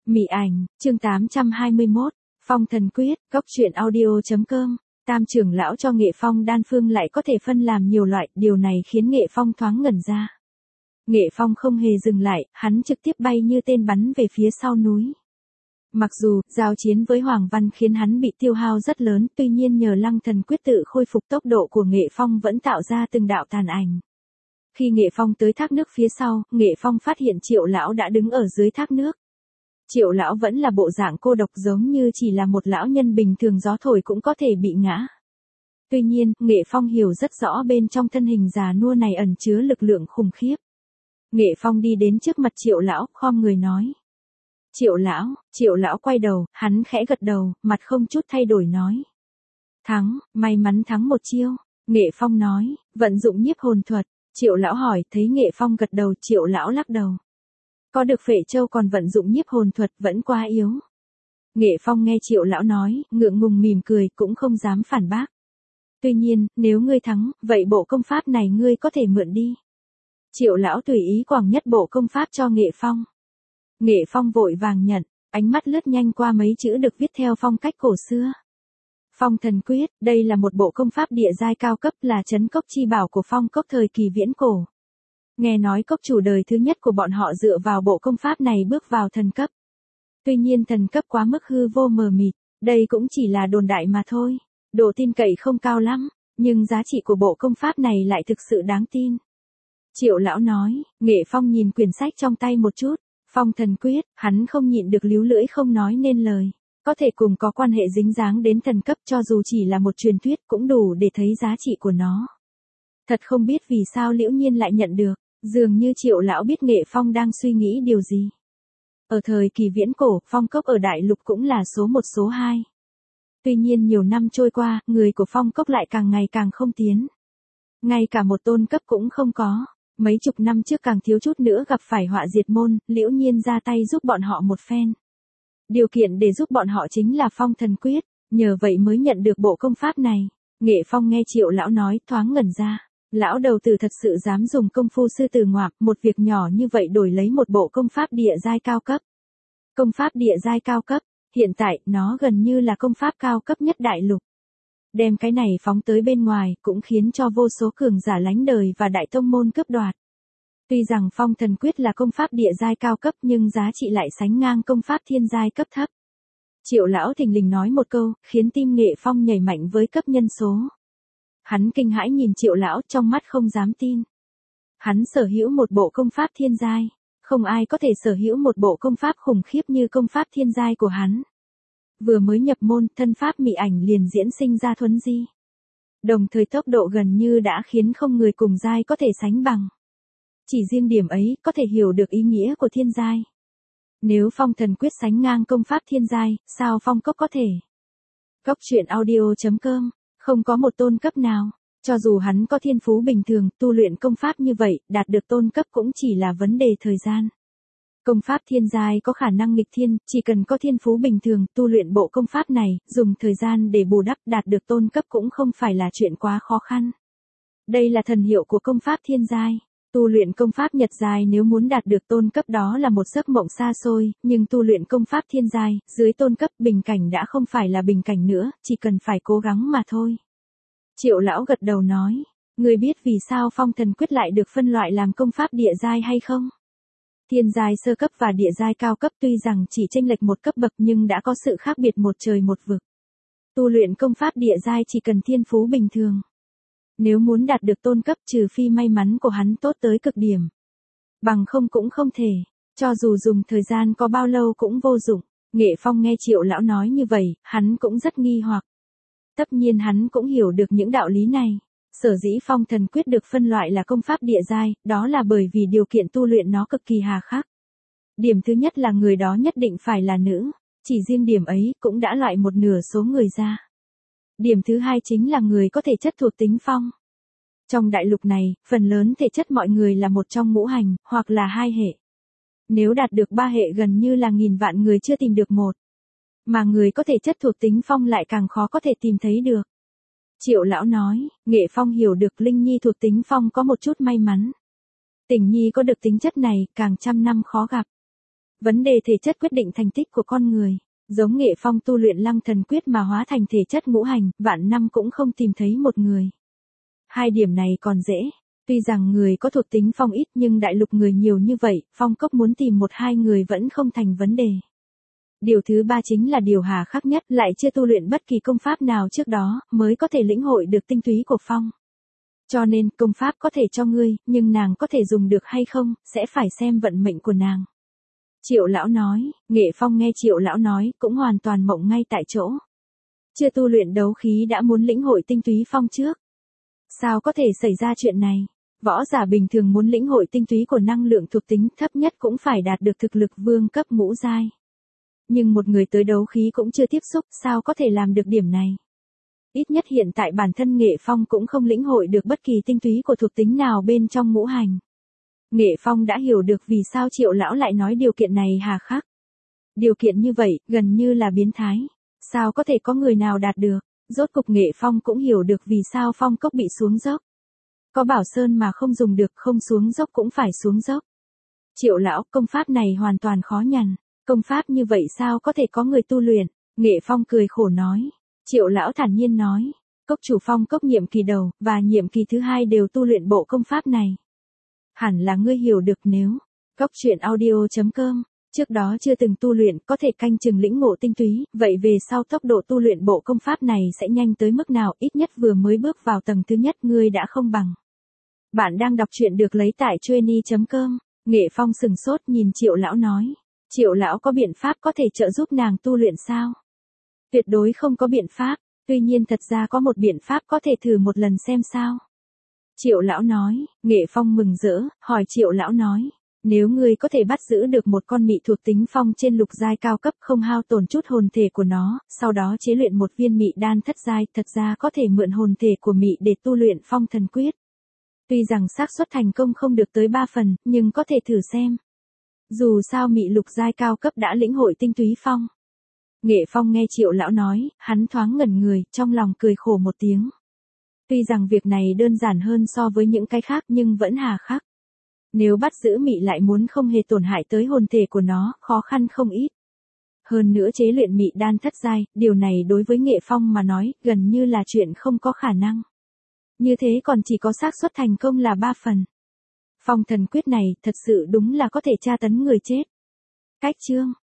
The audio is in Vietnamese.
Mị ảnh, chương 821, Phong thần quyết, góc truyện audio.com. Tam trưởng lão cho Nghệ Phong đan phương lại có thể phân làm nhiều loại, điều này khiến Nghệ Phong thoáng ngẩn ra. Nghệ Phong không hề dừng lại, hắn trực tiếp bay như tên bắn về phía sau núi. Mặc dù, giao chiến với Hoàng Văn khiến hắn bị tiêu hao rất lớn, tuy nhiên nhờ Lăng Thần quyết tự khôi phục tốc độ của Nghệ Phong vẫn tạo ra từng đạo tàn ảnh. Khi Nghệ Phong tới thác nước phía sau, Nghệ Phong phát hiện Triệu lão đã đứng ở dưới thác nước. Triệu lão vẫn là bộ dạng cô độc giống như chỉ là một lão nhân bình thường gió thổi cũng có thể bị ngã. Tuy nhiên, Nghệ Phong hiểu rất rõ bên trong thân hình già nua này ẩn chứa lực lượng khủng khiếp. Nghệ Phong đi đến trước mặt Triệu lão, khom người nói. Triệu lão quay đầu, hắn khẽ gật đầu, mặt không chút thay đổi nói. Thắng, may mắn thắng một chiêu. Nghệ Phong nói, vận dụng nhiếp hồn thuật. Triệu lão hỏi, thấy Nghệ Phong gật đầu, Triệu lão lắc đầu. Có được Phệ Châu còn vận dụng nhiếp hồn thuật vẫn quá yếu. Nghệ Phong nghe Triệu lão nói, ngượng ngùng mỉm cười cũng không dám phản bác. Tuy nhiên, nếu ngươi thắng, vậy bộ công pháp này ngươi có thể mượn đi. Triệu lão tùy ý quẳng nhất bộ công pháp cho Nghệ Phong. Nghệ Phong vội vàng nhận, ánh mắt lướt nhanh qua mấy chữ được viết theo phong cách cổ xưa. Phong thần quyết, đây là một bộ công pháp địa giai cao cấp, là trấn cốc chi bảo của phong cốc thời kỳ viễn cổ. Nghe nói cốc chủ đời thứ nhất của bọn họ dựa vào bộ công pháp này bước vào thần cấp. Tuy nhiên thần cấp quá mức hư vô mờ mịt, đây cũng chỉ là đồn đại mà thôi, độ tin cậy không cao lắm, nhưng giá trị của bộ công pháp này lại thực sự đáng tin. Triệu lão nói, Nghệ Phong nhìn quyển sách trong tay một chút, phong thần quyết, hắn không nhịn được líu lưỡi không nói nên lời. Có thể cùng có quan hệ dính dáng đến thần cấp cho dù chỉ là một truyền thuyết cũng đủ để thấy giá trị của nó. Thật không biết vì sao Liễu Nhiên lại nhận được, dường như Triệu lão biết Nghệ Phong đang suy nghĩ điều gì. Ở thời kỳ viễn cổ, phong cốc ở đại lục cũng là số 1 số 2. Tuy nhiên nhiều năm trôi qua, người của phong cốc lại càng ngày càng không tiến. Ngay cả một tôn cấp cũng không có. Mấy chục năm trước càng thiếu chút nữa gặp phải họa diệt môn, Liễu Nhiên ra tay giúp bọn họ một phen. Điều kiện để giúp bọn họ chính là phong thần quyết, nhờ vậy mới nhận được bộ công pháp này. Nghệ Phong nghe Triệu lão nói thoáng ngẩn ra. Lão đầu tử thật sự dám dùng công phu sư tử ngoạm, một việc nhỏ như vậy đổi lấy một bộ công pháp địa giai cao cấp. Công pháp địa giai cao cấp, hiện tại nó gần như là công pháp cao cấp nhất đại lục. Đem cái này phóng tới bên ngoài cũng khiến cho vô số cường giả lánh đời và đại tông môn cướp đoạt. Tuy rằng phong thần quyết là công pháp địa giai cao cấp nhưng giá trị lại sánh ngang công pháp thiên giai cấp thấp. Triệu lão thình lình nói một câu, khiến tim Nghệ Phong nhảy mạnh với cấp nhân số. Hắn kinh hãi nhìn Triệu lão trong mắt không dám tin. Hắn sở hữu một bộ công pháp thiên giai, không ai có thể sở hữu một bộ công pháp khủng khiếp như công pháp thiên giai của hắn. Vừa mới nhập môn, thân pháp mị ảnh liền diễn sinh ra thuấn di. Đồng thời tốc độ gần như đã khiến không người cùng giai có thể sánh bằng. Chỉ riêng điểm ấy có thể hiểu được ý nghĩa của thiên giai. Nếu phong thần quyết sánh ngang công pháp thiên giai, sao phong cốc có thể? Góc truyện audio.com, không có một tôn cấp nào. Cho dù hắn có thiên phú bình thường, tu luyện công pháp như vậy, đạt được tôn cấp cũng chỉ là vấn đề thời gian. Công pháp thiên giai có khả năng nghịch thiên, chỉ cần có thiên phú bình thường, tu luyện bộ công pháp này, dùng thời gian để bù đắp đạt được tôn cấp cũng không phải là chuyện quá khó khăn. Đây là thần hiệu của công pháp thiên giai. Tu luyện công pháp nhật giai nếu muốn đạt được tôn cấp đó là một giấc mộng xa xôi, nhưng tu luyện công pháp thiên giai, dưới tôn cấp bình cảnh đã không phải là bình cảnh nữa, chỉ cần phải cố gắng mà thôi. Triệu lão gật đầu nói, người biết vì sao phong thần quyết lại được phân loại làm công pháp địa giai hay không? Thiên giai sơ cấp và địa giai cao cấp tuy rằng chỉ chênh lệch một cấp bậc nhưng đã có sự khác biệt một trời một vực. Tu luyện công pháp địa giai chỉ cần thiên phú bình thường. Nếu muốn đạt được tôn cấp trừ phi may mắn của hắn tốt tới cực điểm. Bằng không cũng không thể, cho dù dùng thời gian có bao lâu cũng vô dụng. Nghệ Phong nghe Triệu lão nói như vậy, hắn cũng rất nghi hoặc. Tất nhiên hắn cũng hiểu được những đạo lý này. Sở dĩ phong thần quyết được phân loại là công pháp địa giai, đó là bởi vì điều kiện tu luyện nó cực kỳ hà khắc. Điểm thứ nhất là người đó nhất định phải là nữ, chỉ riêng điểm ấy cũng đã loại một nửa số người ra. Điểm thứ hai chính là người có thể chất thuộc tính phong. Trong đại lục này, phần lớn thể chất mọi người là một trong ngũ hành, hoặc là hai hệ. Nếu đạt được ba hệ gần như là nghìn vạn người chưa tìm được một. Mà người có thể chất thuộc tính phong lại càng khó có thể tìm thấy được. Triệu lão nói, Nghệ Phong hiểu được Linh Nhi thuộc tính phong có một chút may mắn. Tình Nhi có được tính chất này, càng trăm năm khó gặp. Vấn đề thể chất quyết định thành tích của con người. Giống Nghệ Phong tu luyện Lăng Thần Quyết mà hóa thành thể chất ngũ hành, vạn năm cũng không tìm thấy một người. Hai điểm này còn dễ. Tuy rằng người có thuộc tính phong ít nhưng đại lục người nhiều như vậy, Phong Cốc muốn tìm một hai người vẫn không thành vấn đề. Điều thứ ba chính là điều hà khắc nhất, lại chưa tu luyện bất kỳ công pháp nào trước đó, mới có thể lĩnh hội được tinh túy của Phong. Cho nên, công pháp có thể cho ngươi, nhưng nàng có thể dùng được hay không, sẽ phải xem vận mệnh của nàng. Triệu lão nói, Nghệ Phong nghe Triệu lão nói, cũng hoàn toàn mộng ngay tại chỗ. Chưa tu luyện đấu khí đã muốn lĩnh hội tinh túy phong trước. Sao có thể xảy ra chuyện này? Võ giả bình thường muốn lĩnh hội tinh túy của năng lượng thuộc tính thấp nhất cũng phải đạt được thực lực vương cấp ngũ giai. Nhưng một người tới đấu khí cũng chưa tiếp xúc, sao có thể làm được điểm này? Ít nhất hiện tại bản thân Nghệ Phong cũng không lĩnh hội được bất kỳ tinh túy của thuộc tính nào bên trong ngũ hành. Nghệ Phong đã hiểu được vì sao Triệu lão lại nói điều kiện này hà khắc. Điều kiện như vậy, gần như là biến thái. Sao có thể có người nào đạt được? Rốt cục Nghệ Phong cũng hiểu được vì sao Phong Cốc bị xuống dốc. Có bảo sơn mà không dùng được, không xuống dốc cũng phải xuống dốc. Triệu lão, công pháp này hoàn toàn khó nhằn. Công pháp như vậy sao có thể có người tu luyện? Nghệ Phong cười khổ nói. Triệu lão thản nhiên nói. Cốc chủ Phong Cốc nhiệm kỳ đầu, và nhiệm kỳ thứ hai đều tu luyện bộ công pháp này. Hẳn là ngươi hiểu được nếu. Cốc truyện audio.com. Trước đó chưa từng tu luyện, có thể canh chừng lĩnh ngộ tinh túy, vậy về sau tốc độ tu luyện bộ công pháp này sẽ nhanh tới mức nào, ít nhất vừa mới bước vào tầng thứ nhất ngươi đã không bằng. Bạn đang đọc truyện được lấy tại Chueny.com. Nghệ Phong sừng sốt nhìn Triệu lão nói. Triệu lão có biện pháp có thể trợ giúp nàng tu luyện sao? Tuyệt đối không có biện pháp, tuy nhiên thật ra có một biện pháp có thể thử một lần xem sao. Triệu lão nói, Nghệ Phong mừng rỡ, hỏi Triệu lão nói. Nếu ngươi có thể bắt giữ được một con mị thuộc tính phong trên lục giai cao cấp không hao tổn chút hồn thể của nó, sau đó chế luyện một viên mị đan thất giai, thật ra có thể mượn hồn thể của mị để tu luyện phong thần quyết. Tuy rằng xác suất thành công không được tới 3 phần, nhưng có thể thử xem. Dù sao mị lục giai cao cấp đã lĩnh hội tinh túy phong. Nghệ Phong nghe Triệu lão nói, hắn thoáng ngẩn người, trong lòng cười khổ một tiếng. Tuy rằng việc này đơn giản hơn so với những cái khác nhưng vẫn hà khắc. Nếu bắt giữ mị lại muốn không hề tổn hại tới hồn thể của nó, khó khăn không ít. Hơn nữa chế luyện mị đan thất giai, điều này đối với Nghệ Phong mà nói, gần như là chuyện không có khả năng. Như thế còn chỉ có xác suất thành công là 3 phần. Phong thần quyết này, thật sự đúng là có thể tra tấn người chết. Cách chương